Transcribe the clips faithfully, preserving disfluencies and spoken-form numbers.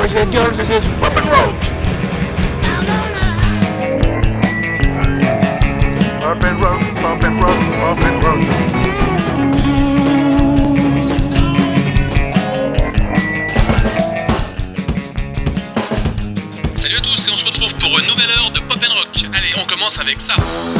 boys and girls, this is Pop and Rock. Pop and Rock, Pop and Rock, Pop and Rock. Salut à tous et on se retrouve pour une nouvelle heure de Pop and Rock. Allez, on commence avec ça.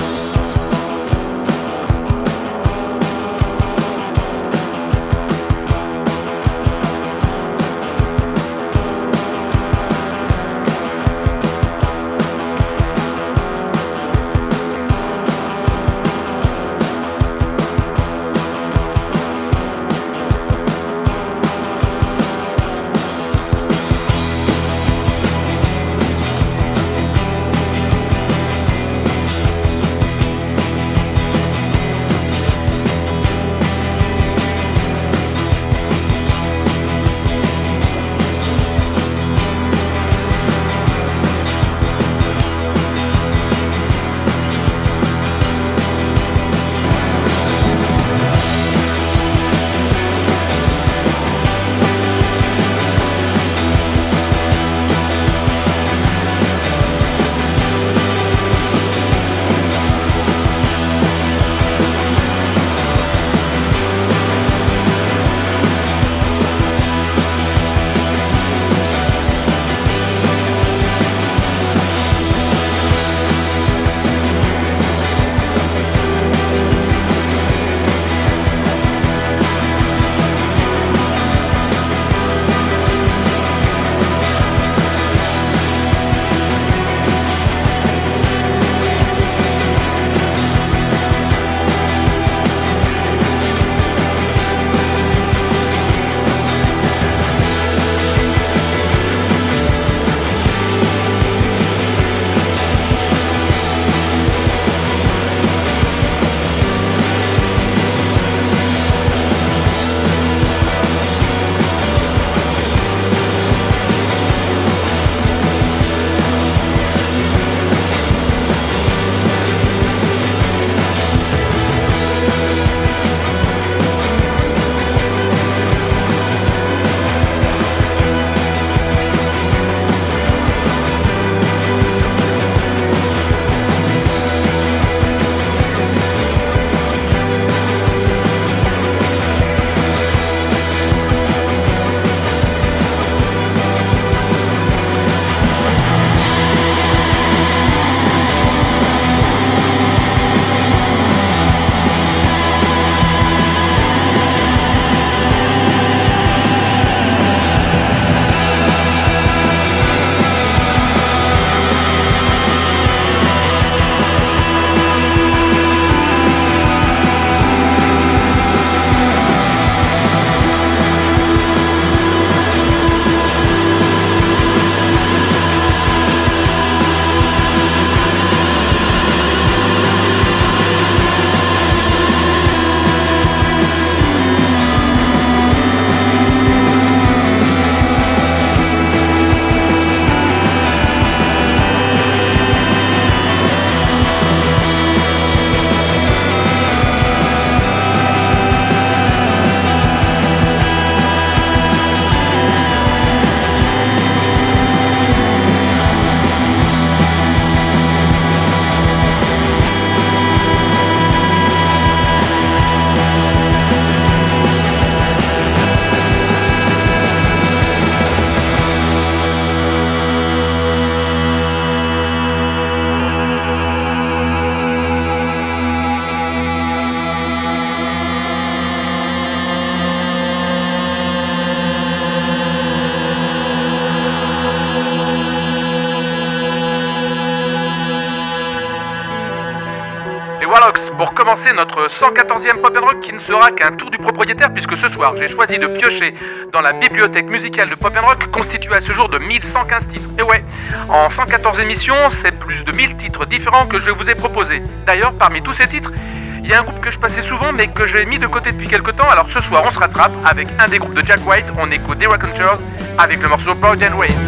Pour commencer notre cent quatorzième Pop and Rock qui ne sera qu'un tour du propriétaire puisque ce soir j'ai choisi de piocher dans la bibliothèque musicale de Pop and Rock constituée à ce jour de mille cent quinze titres. Et ouais, en cent quatorze émissions, c'est plus de mille titres différents que je vous ai proposés. D'ailleurs, parmi tous ces titres, il y a un groupe que je passais souvent mais que j'ai mis de côté depuis quelques temps, alors ce soir on se rattrape avec un des groupes de Jack White, on écoute The Raconteurs avec le morceau Blood and Rain.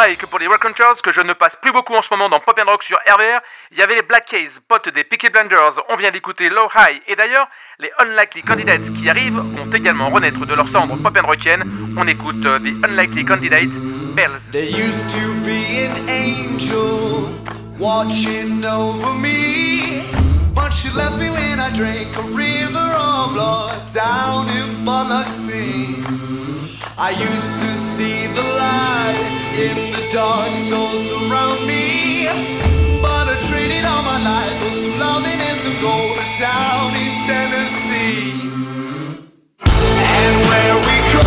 pareil que pour les Raconteurs, que je ne passe plus beaucoup en ce moment dans Pop and Rock sur R V R, il y avait les Black Keys, potes des Peaky Blinders, on vient d'écouter Low High, et d'ailleurs, les Unlikely Candidates qui arrivent vont également renaître de leur cendre pop and rockienne. On écoute uh, The Unlikely Candidates, Bells. There used to be an angel watching over me, but she left me when I drank a river of blood down in Biloxi. I used to see the light in the dark souls around me, but I traded all my life for some loneliness and gold down in Tennessee. And where we go,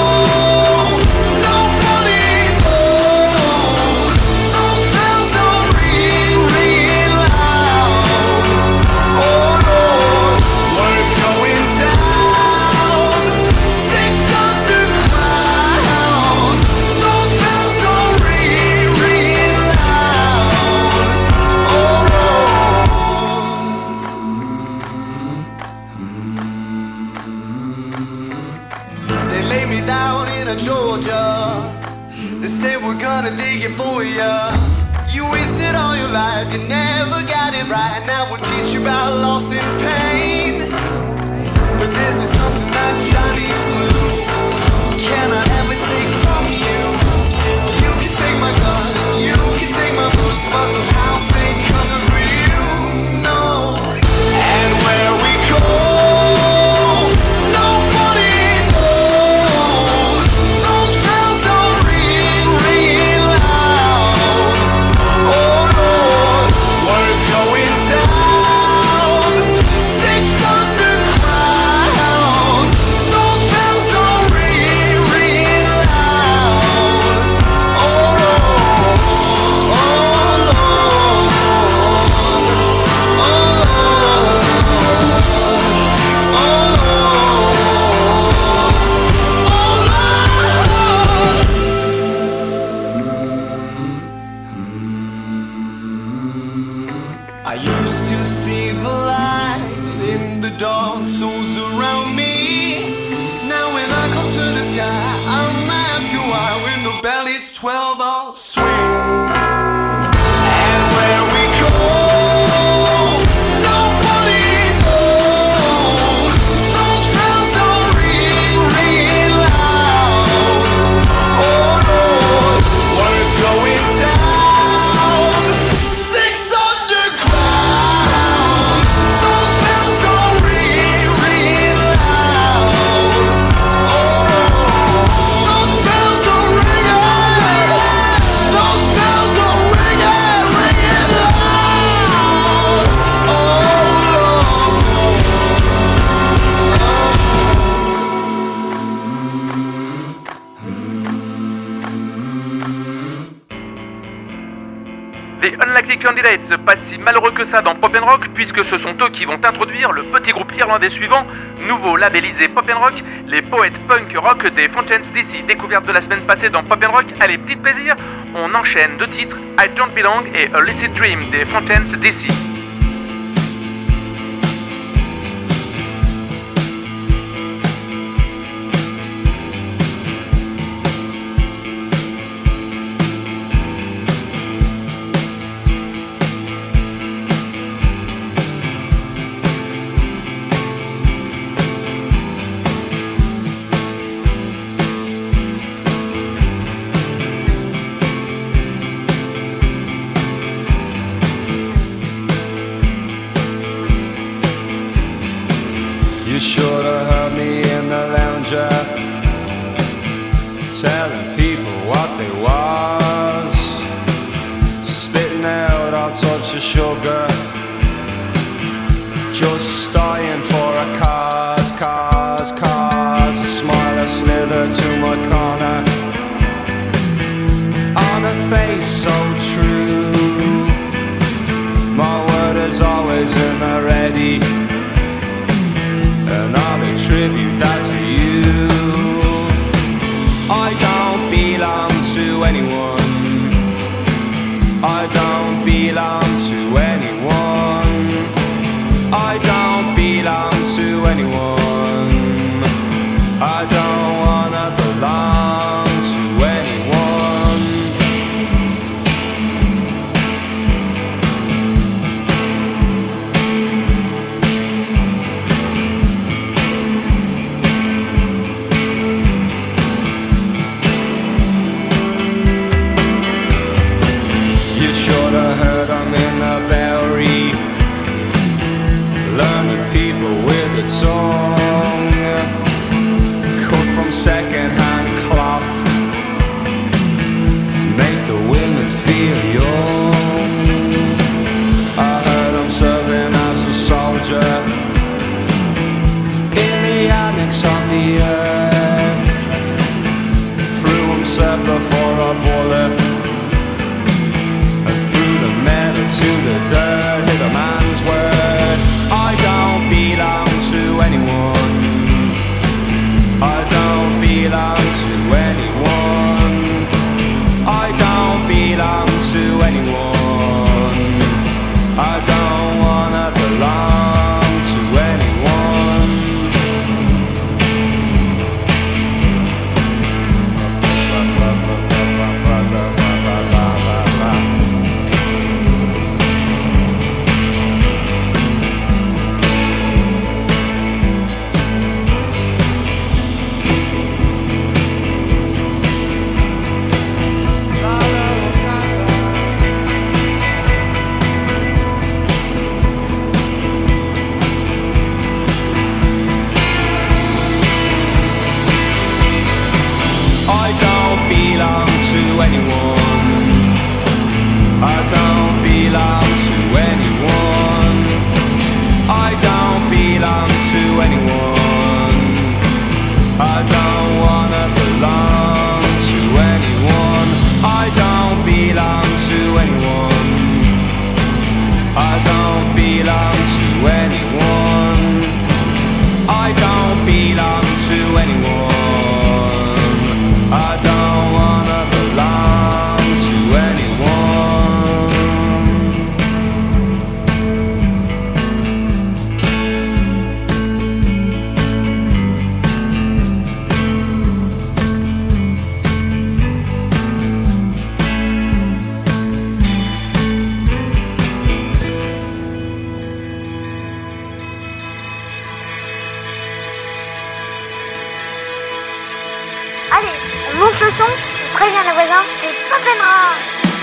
nobody knows. Those bells are ring, ring loud. Oh Lord, we're going down six underground. Those bells are ring, ring loud. Oh Lord. They lay me down in a Georgia. They say we're gonna dig it for ya. You wasted all your life, you never got it right. Now we'll teach you about loss and pain. But this is something that Johnny Blue cannot ever take from you. You can take my gun, you can take my boots, but those hounds ain't coming for you, no. And where we go, nobody knows. Those bells are ring, ring loud. Oh Lord, we're going down six underground. Those bells are ring, ring loud. Oh Lord, oh Lord, oh I used to see the light in the dark souls around me. Now when I come to the sky, I'm asking why. When the bell hits twelve, I'll swing. And where we go, nobody knows. Those bells are ring, ring loud. Oh Lord, we're going down six underground. Those bells are ring, ring loud. Oh Lord, those bells are ringing. Those bells are ringing, ringing loud. Oh Les Unlikely Candidates, pas si malheureux que ça dans Pop and Rock, puisque ce sont eux qui vont introduire le petit groupe irlandais suivant, nouveau labellisé Pop and Rock, les poètes punk rock des Fountains D C, découverte de la semaine passée dans Pop and Rock. Allez, petit plaisir, on enchaîne deux titres, I Don't Belong et A Lucid Dream des Fountains D C. You should have heard me in the lounger, telling people what they was, spitting out all sorts of sugar, just dying for a cause, cause, cause. A smile, a slither to my corner, on a face so true. My word is always in the ready, and I'll attribute that to you. I don't belong to anyone, I don't belong to anyone, I don't belong to anyone, I don't wanna belong to anyone. before a bullet, and through the metal to the dirt, hit a man's word. I don't belong to anyone. I don't belong to anyone. I don't belong to anyone. I don't wanna belong to anyone. I don't belong to anyone. I don't belong to anyone. I don't belong to anyone. I don't wanna belong to anyone. I don't belong to anyone. I don't belong to anyone. I don't belong to anyone. I don't wanna belong to anyone. Allez, on monte le son, on prévient les voisins, c'est Pop and Rock.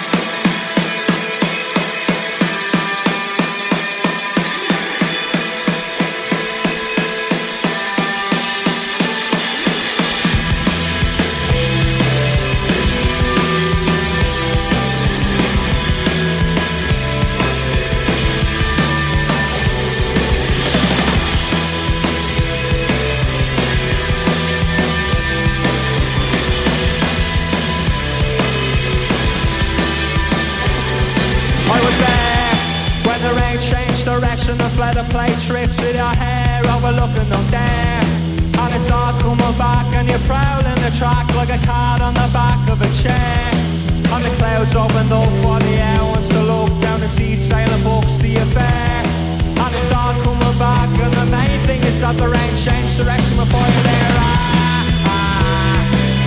Direction and fled to play tricks with your hair overlooking them there. And it's all coming back and you're prowling the track like a card on the back of a chair. And the clouds opened up for the air wants to look down and see sailing books the affair. And it's all coming back and the main thing is that the rain changed direction before you're there. Ah, ah.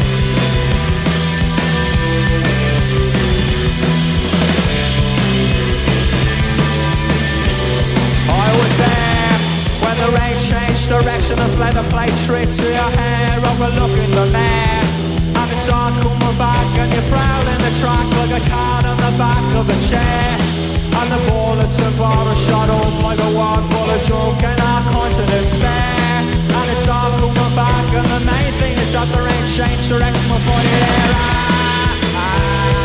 I was there when the rain changed direction and fled to play tricks with your hair overlooking the mare. And it's all coming back and you're prowling the track like a card on the back of a chair. And the bullets and bottles shot up like a wad full of junk and all kinds of despair. And it's all coming back and the main thing is that the rain changed direction before you're there. Ah, ah.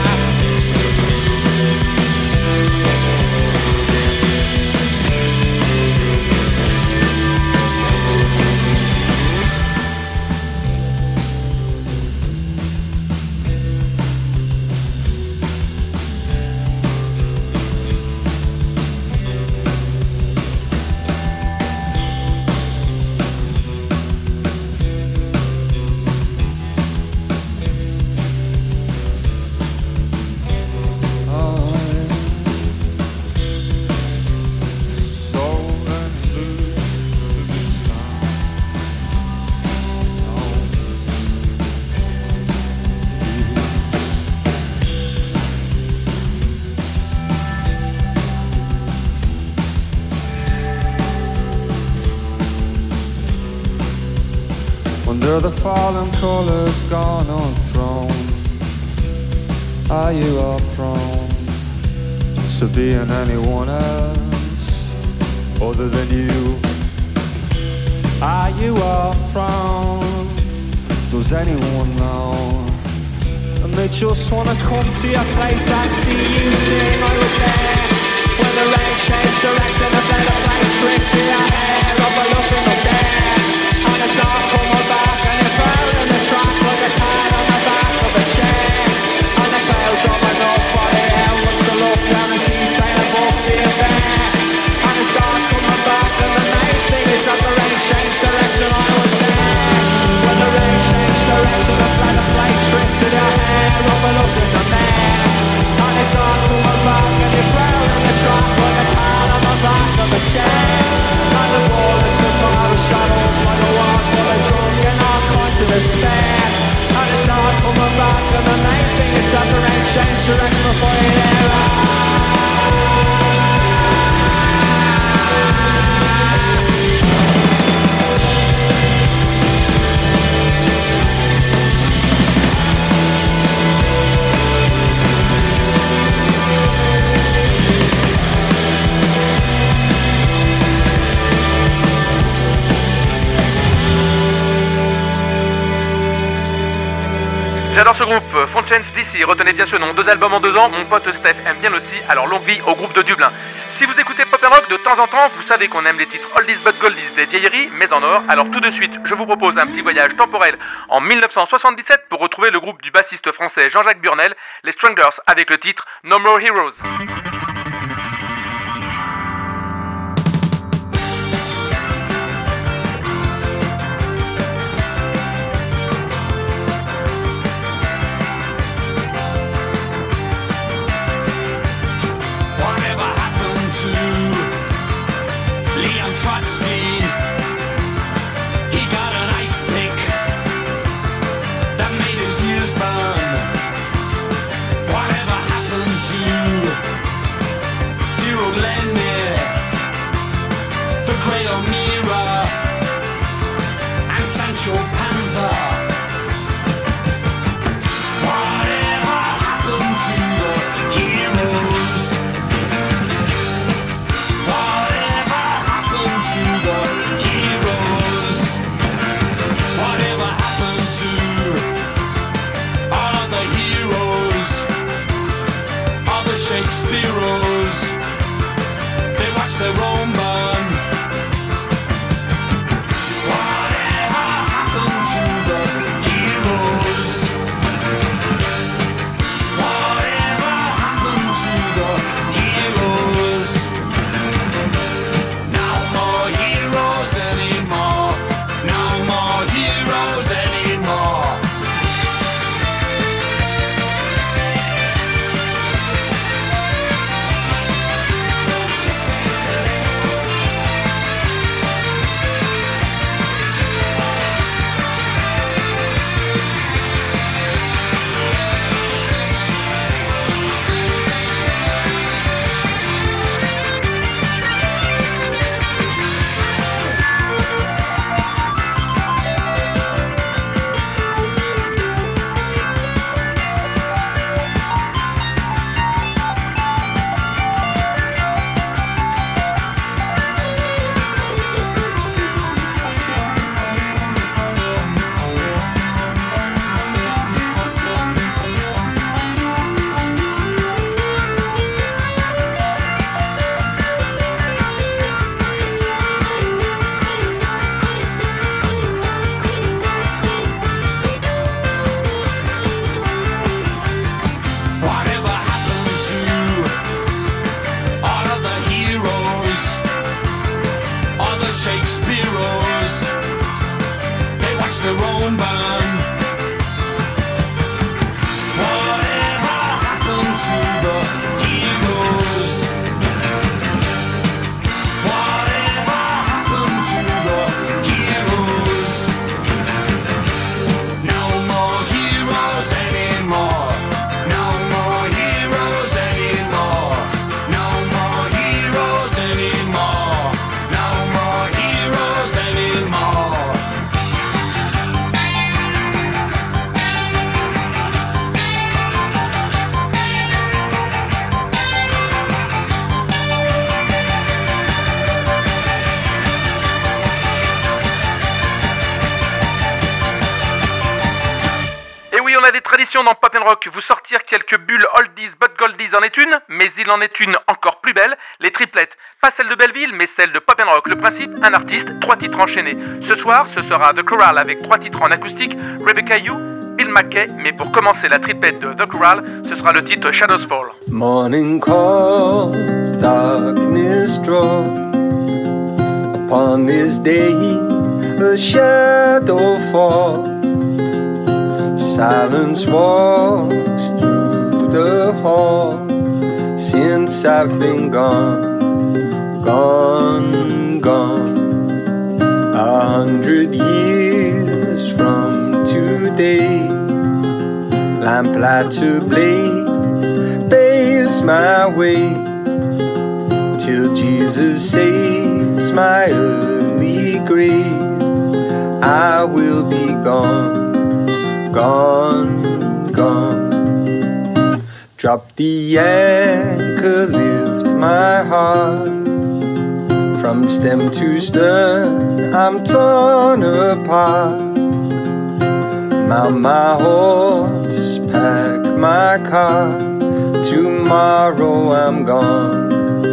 Under the fallen colours gone on throne, are you all prone to being anyone else other than you? Are you all prone? Does anyone know? And they just wanna come to your place and see you sing. I was there when the rain changed direction and then the play tricks to your hair overlooking the there. And it's all coming back and you're proud in the track like a card on the back of a chair. resurrection before you there. J'adore ce groupe, Fountains D C, retenez bien ce nom, deux albums en deux ans, mon pote Steph aime bien aussi, alors longue vie au groupe de Dublin. Si vous écoutez Pop and Rock de temps en temps, vous savez qu'on aime les titres oldies but goldies, des vieilleries, mais en or, alors tout de suite, je vous propose un petit voyage temporel en dix-neuf cent soixante-dix-sept pour retrouver le groupe du bassiste français Jean-Jacques Burnel, les Stranglers, avec le titre No More Heroes. Trotsky, he got an ice pick that made his ears burn. Whatever happened to dear old Lenny, the great O'Meara, and Sancho Panza? Whatever happened to the heroes? To the heroes, whatever happened to all of the heroes, all the Shakespeareos? They watch their own burn. Whatever happened to the heroes? Whatever happened to the heroes? Anymore, no more heroes anymore. Shakespeareos, they watch their own burn. Whatever happened to the heroes? Whatever happened to the heroes? No more heroes anymore. No more heroes anymore. No more heroes anymore. No more heroes anymore. Et oui, on a des traditions dans Pop and Rock. Vous sortir quelques bulles oldies but goldies en est une, mais il en est une encore plus belle, les triplettes. Pas celle de Belleville, mais celle de Pop and Rock. Le principe, un artiste, trois titres enchaînés. Ce soir, ce sera The Chorale avec trois titres en acoustique, Rebecca You, Bill McKay, mais pour commencer la triplette de The Chorale, ce sera le titre Shadows Fall. Morning calls, darkness draws upon this day, a shadow falls. Silence walks through the hall since I've been gone, gone, gone. A hundred years from today, lamplights ablaze lose my way till Jesus saves my early grave. I will be gone, gone, gone. Drop the anchor, lift my heart. From stem to stern, I'm torn apart. Mount my horse, pack my car. Tomorrow I'm gone,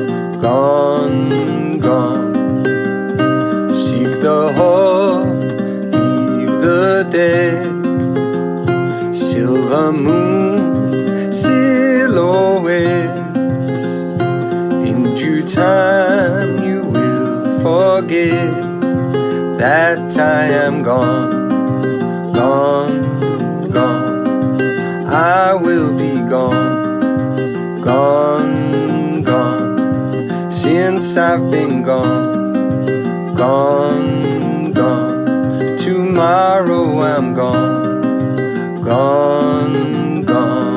gone, gone. Seek the hall, leave the deck. Silver moon, silhouettes. In due time you will forget that I am gone, gone, gone. I will be gone, gone, gone. Since I've been gone, gone, gone. Tomorrow I'm gone, gone, gone.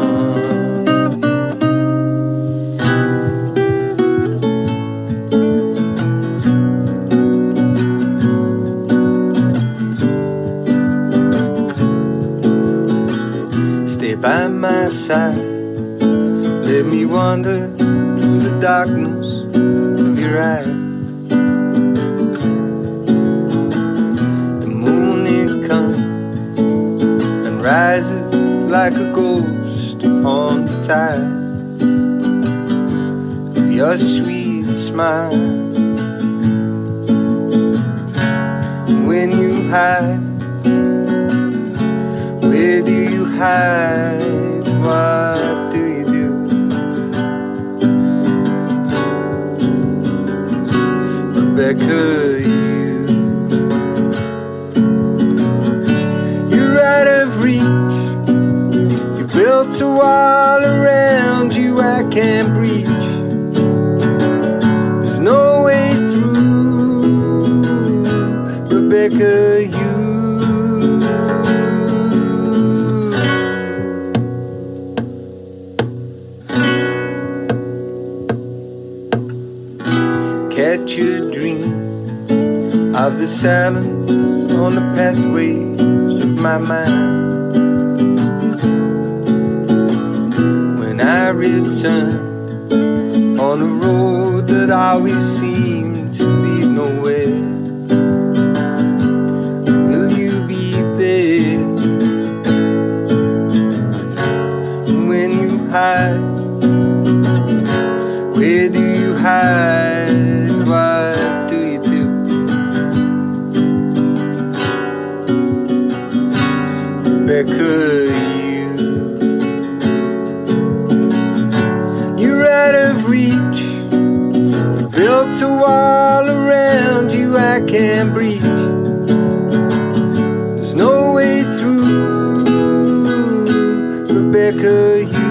Stay by my side, let me wander through the darkness of your eyes. The moon it comes and rises like a ghost on the tide of your sweet smile. And when you hide, where do you hide? What do you do? Rebecca, you You're out of reach. You built a wall around you I can't breach. There's no way through, Rebecca, you catch your dream of the silence on the pathways of my mind. When I return on a road that always seemed to lead nowhere, will you be there? When you hide, where do you hide? What do you do? Rebecca, you You're out of reach. You built a wall around you I can't breach. There's no way through, Rebecca, you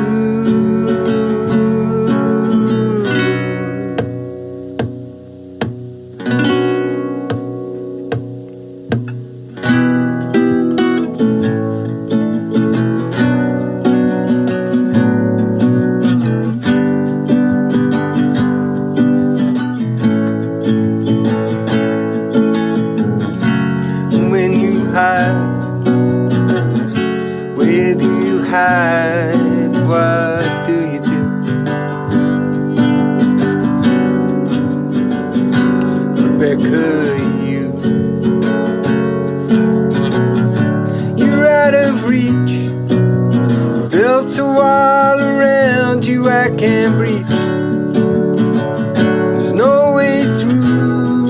can't breathe. There's no way through,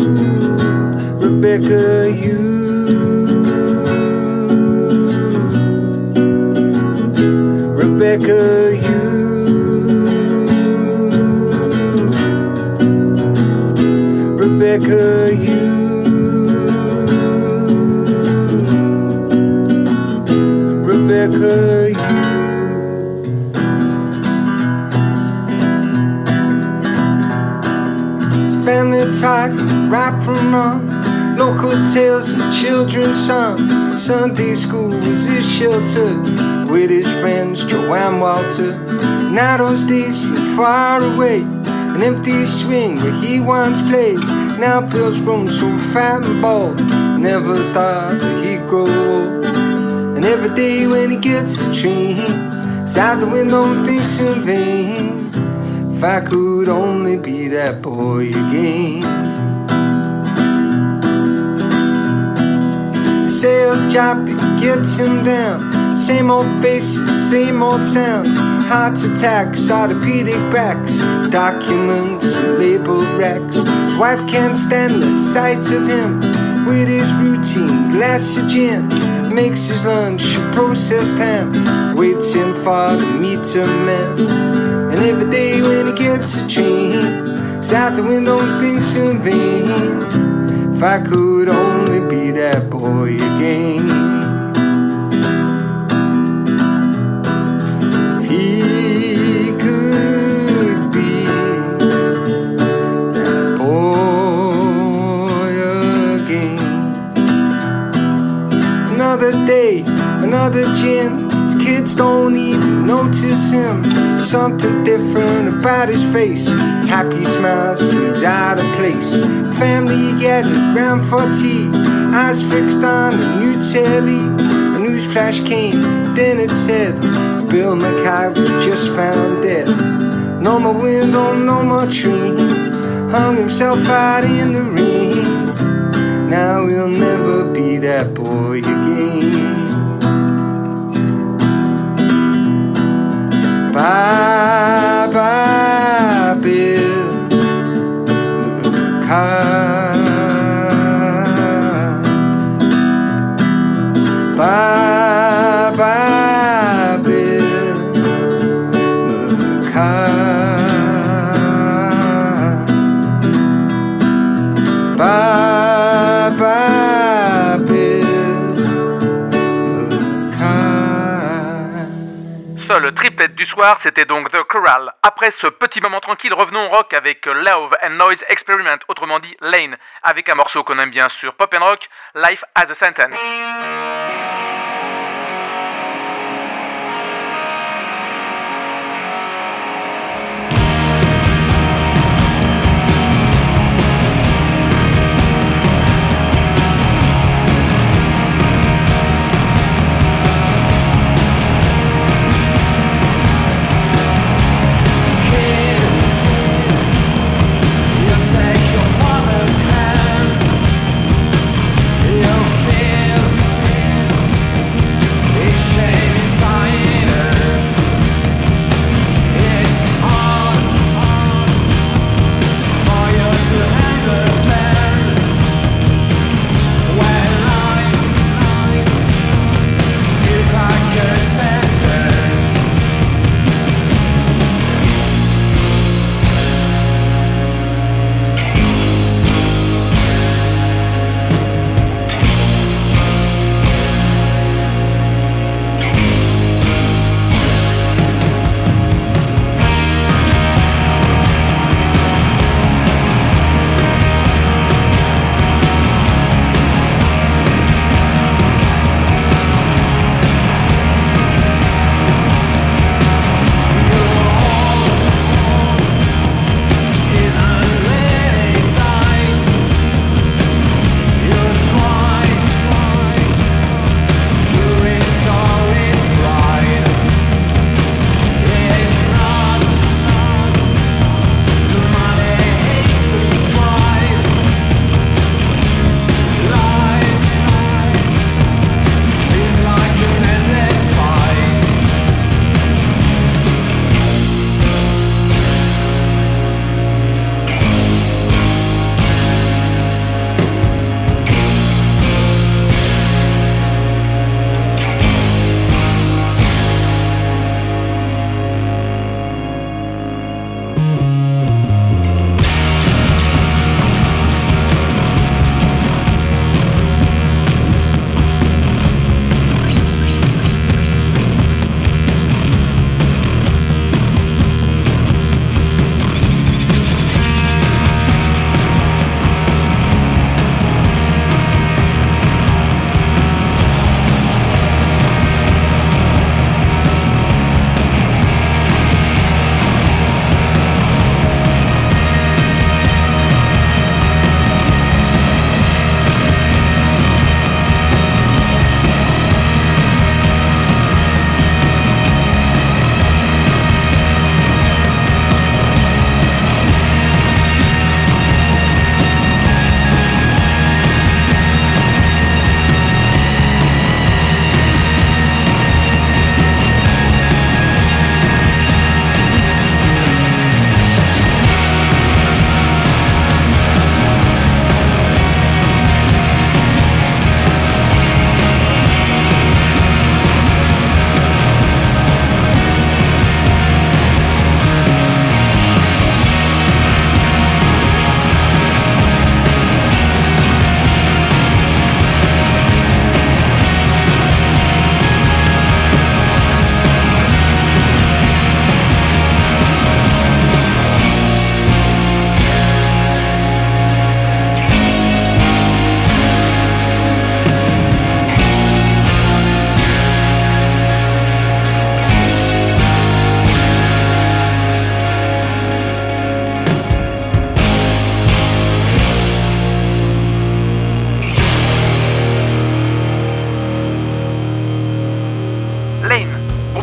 Rebecca, you Rebecca, you Rebecca, you Rebecca, you family talk, right from wrong, local tales and children's song. Sunday school was his shelter with his friends Joe and Walter. Now those days seem far away, an empty swing where he once played. Now Bill's grown so fat and bald, never thought that he'd grow old. And every day when he gets a train, he's out the window and thinks in vain, if I could only be that boy again. The sales job gets him down, same old faces, same old sounds, heart attacks, orthopedic backs, documents, labeled racks. His wife can't stand the sight of him with his routine glass of gin. Makes his lunch processed ham, waits him for the meter man. And every day when he gets a train, he's out the window and thinks in vain, if I could only be that boy again. If he could be that boy again. Another day, another gin. His kids don't even notice him. Something different about his face. Happy smile seems out of place. Family gathered round for tea, eyes fixed on the new telly. A news flash came, then it said Bill Mackay was just found dead. No more window, no more train. Hung himself out in the rain. Now he'll never be that boy again. Bye bye, Bill Mackay. Bye bye, Bill Mackay. Bye bye, Bill Mackay. Seul triplet du soir, c'était donc The Corral. Après ce petit moment tranquille, revenons au rock avec Love and Noise Experiment, autrement dit Lane, avec un morceau qu'on aime bien sur Pop and Rock, Life as a Sentence. Take your father's hand. You'll feel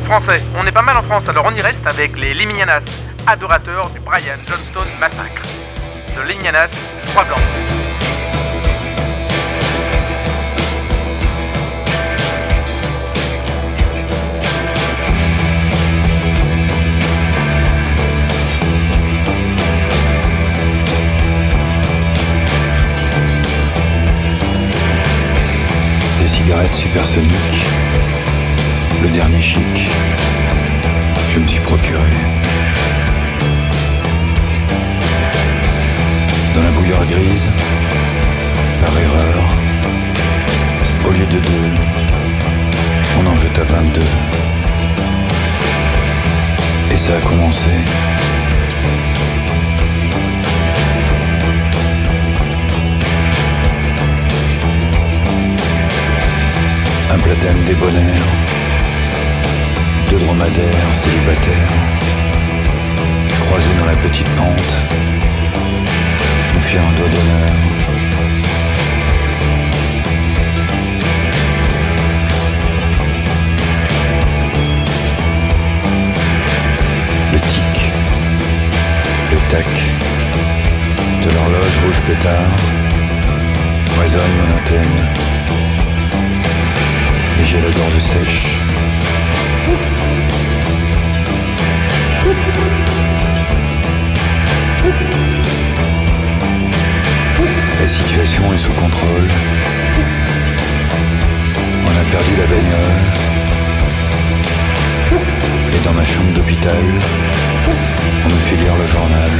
français. On est pas mal en France, alors on y reste avec les Liminianas, adorateurs du Brian Johnstone Massacre. The Liminianas, trois blancs. Cigarette supersonique, le dernier chic, je me suis procuré. Dans la bouilloire grise, par erreur, au lieu de deux, on en jeta vingt-deux. Et ça a commencé. Un platane débonnaire, deux dromadaires célibataires, croisés dans la petite pente, nous firent un doigt d'honneur. Le tic, le tac de l'horloge rouge pétard résonne monotone. Et j'ai la gorge sèche. La situation est sous contrôle. On a perdu la bagnole. Et dans ma chambre d'hôpital, on me fait lire le journal.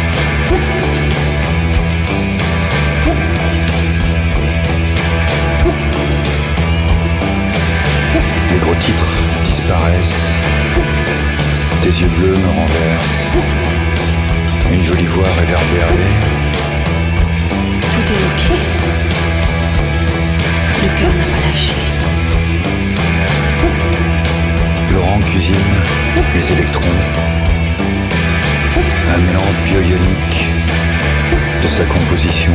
Les gros titres disparaissent. Tes yeux bleus me renversent. Une jolie voix réverbérée. Tout est ok. Le cœur n'a pas lâché. Laurent cuisine les électrons. Un mélange bio-ionique de sa composition.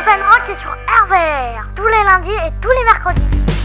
Pop and Rock, c'est sur R V R, tous les lundis et tous les mercredis.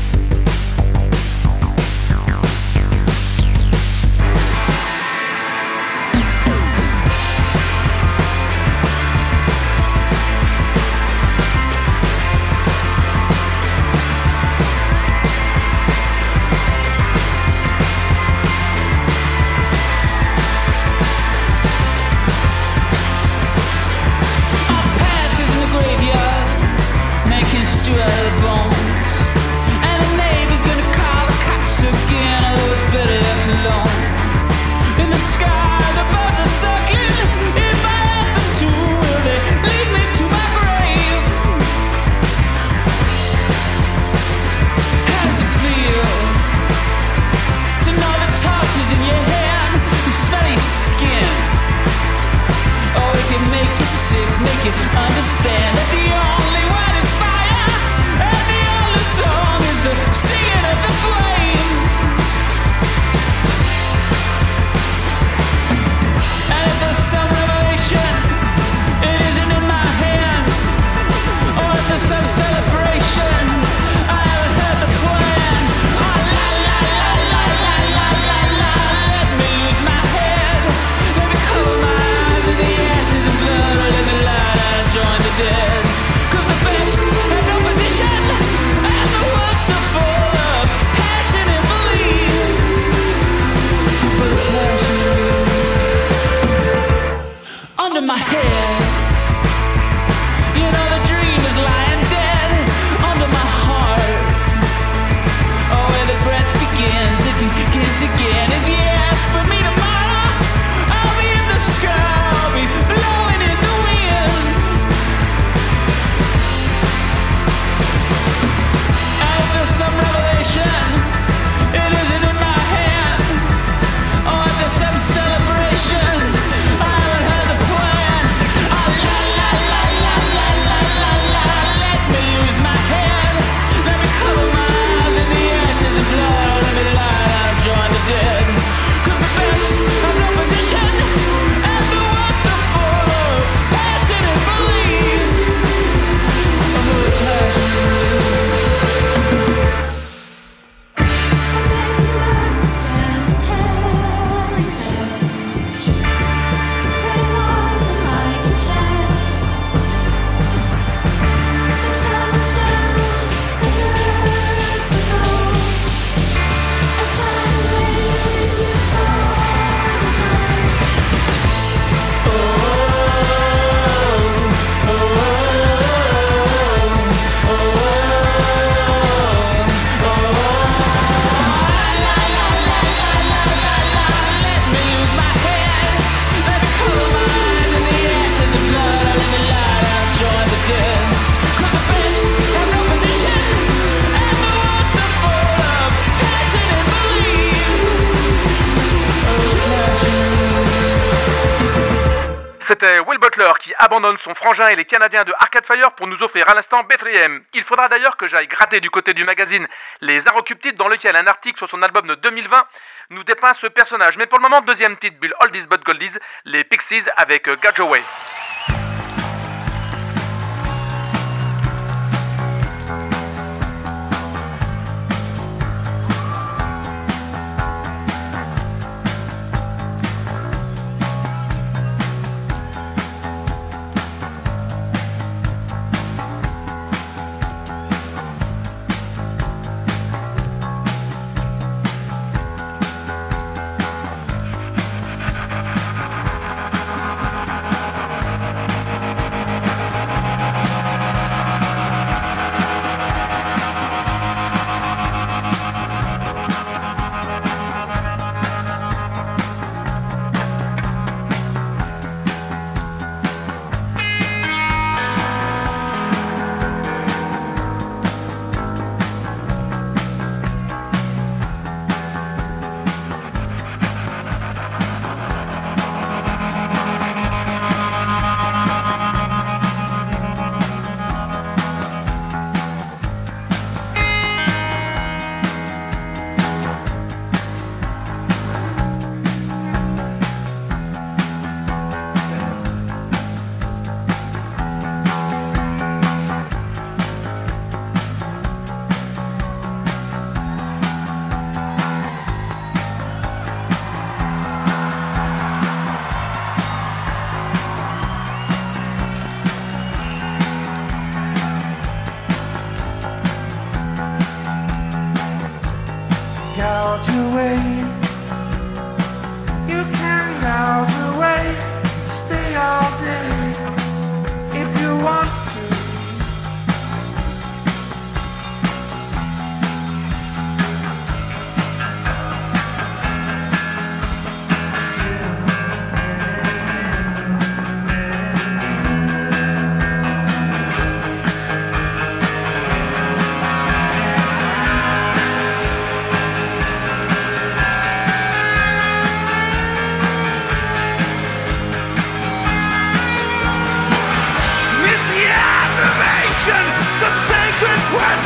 Stew out of the bones, and the neighbor's gonna call the cops again. Although it's better left alone. In the sky, the birds are sucking. If I ask them to, will they lead me to my grave? How does it feel to know the torch is in your hand? You smell your skin. Oh, it can make you sick, make you understand that the only one is fire, and the only song is the singing of the flame. And if there's some revelation, it isn't in my hand. Or if there's some celebration, I haven't heard the plan. Oh, la la la la la la la la, let me lose my head. Let me cover my eyes in the ashes and blood. Or let me lie down and join the dead. Cause the best have no position, and the worst are full of passion and belief. But the passion under my head, you know the dream is lying dead under my heart. Oh, where the breath begins, it begins again. If you ask for me tomorrow, I'll be in the sky, I'll be blowing in the wind. And if there's some revelation, it isn't in my hand. Or if there's some celebration, I haven't heard the plan. Oh, la la la la la la la la, let me lose my head. Let me cover my eyes in the ashes and blood. Let me lie down and join the dead. Cause the best have no position, and the worst are full of passion and belief. Oh, the passion. C'était Will Butler qui abandonne son frangin et les Canadiens de Arcade Fire pour nous offrir à l'instant Bethlehem. Il faudra d'ailleurs que j'aille gratter du côté du magazine Les Inrecuptibles, dans lequel un article sur son album de deux mille vingt nous dépeint ce personnage. Mais pour le moment, deuxième titre, Bill Oldies but Goldies, les Pixies avec Gouge Away.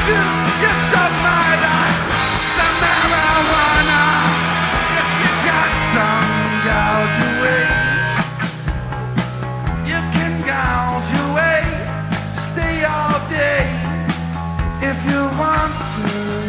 choose, you stop my life. Some marijuana, if you got some, gouge away. You can gouge away, stay all day if you want to.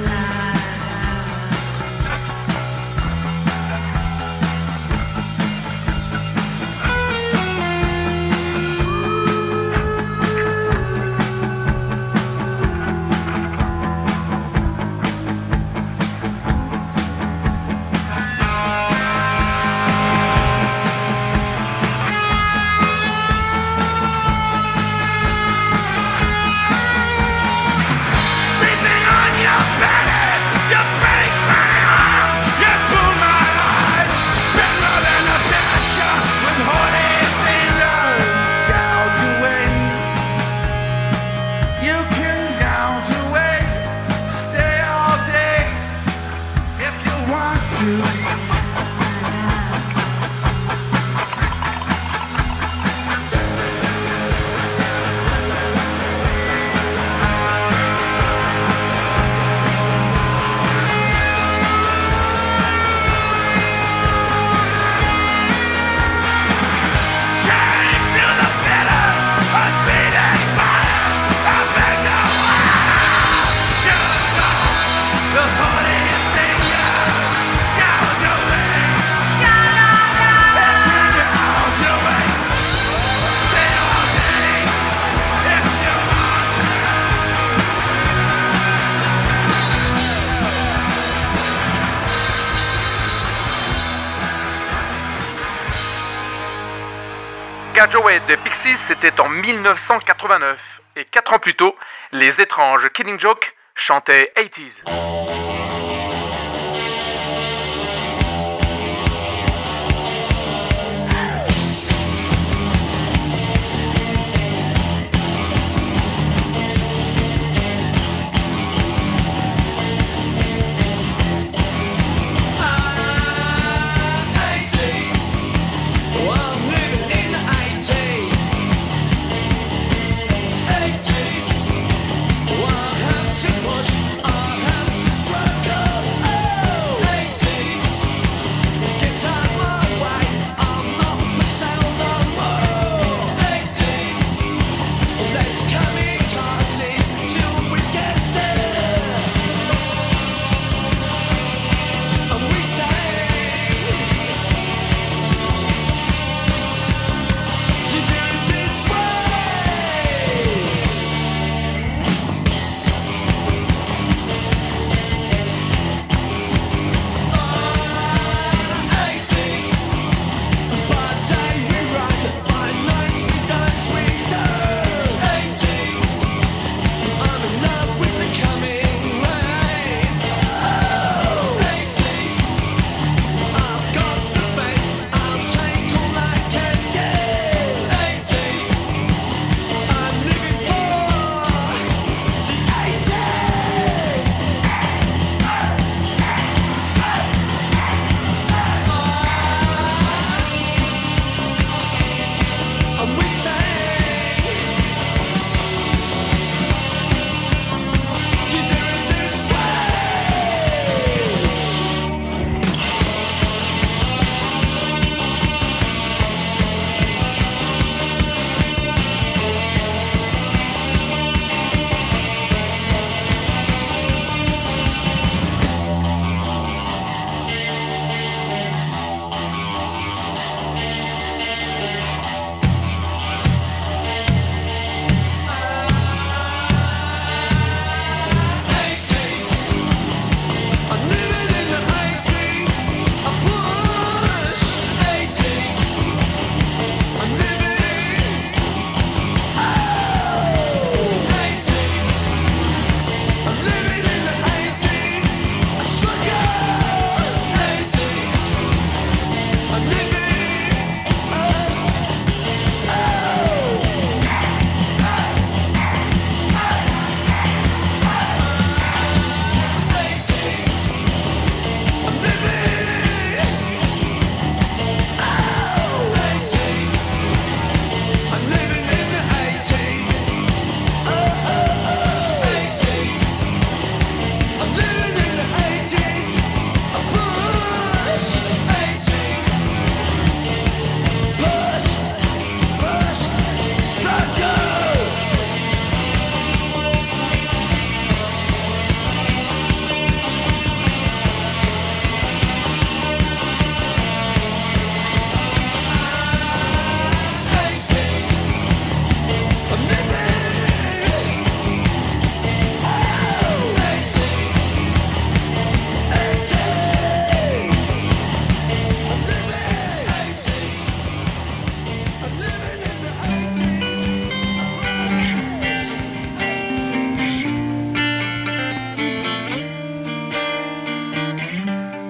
Gouge Away de Pixies, c'était en mille neuf cent quatre-vingt-neuf. Et quatre ans plus tôt, les étranges Killing Joke chantaient eighties.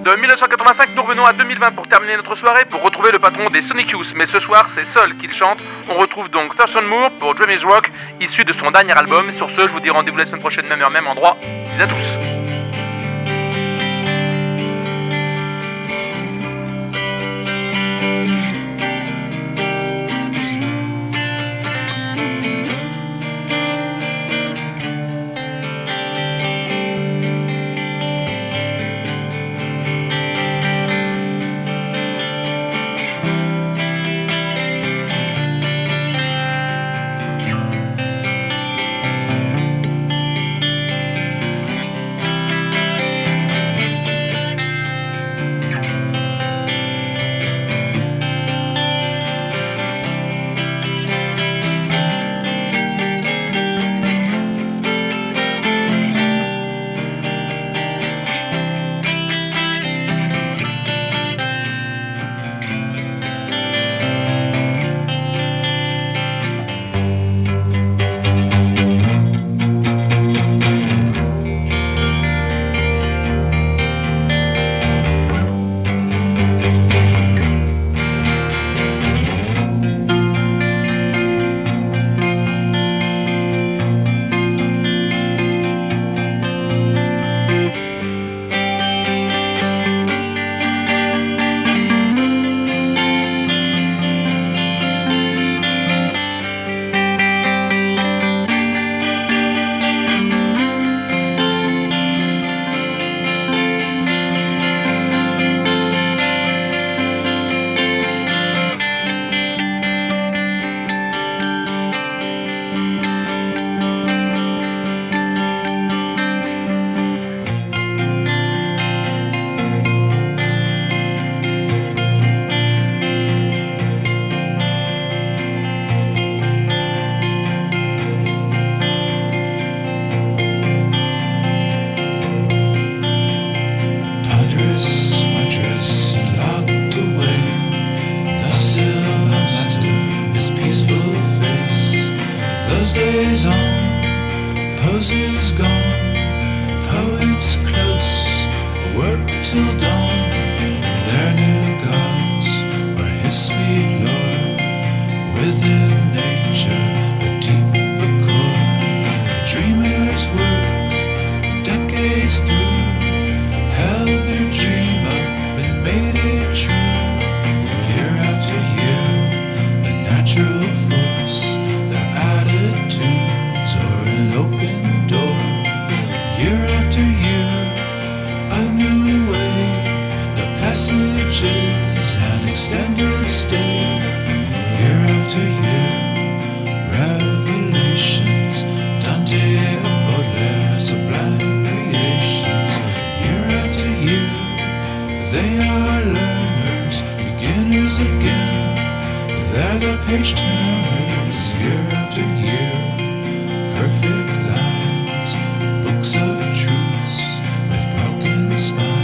De mille neuf cent quatre-vingt-cinq, nous revenons à deux mille vingt pour terminer notre soirée, pour retrouver le patron des Sonic Youth. Mais ce soir, c'est seul qu'il chante. On retrouve donc Thurston Moore pour Dream is Rock, issu de son dernier album. Sur ce, je vous dis rendez-vous la semaine prochaine, même heure, même endroit. Bisous à tous. Thursday's on, posers gone, poets close, work till dawn. Their new gods were his sweet lord. Within nature a deep accord. Dreamers work decades through, held their dream up and made it true. Year after year, a natural force. Their attitudes are an open door. Year after year, a new way. The passages an extended stay. Year after year, revelations. Dante and Baudelaire, sublime creations. Year after year, they are learners, beginners again. They're the page turners. Year after year, perfect lines, books of truths with broken spines.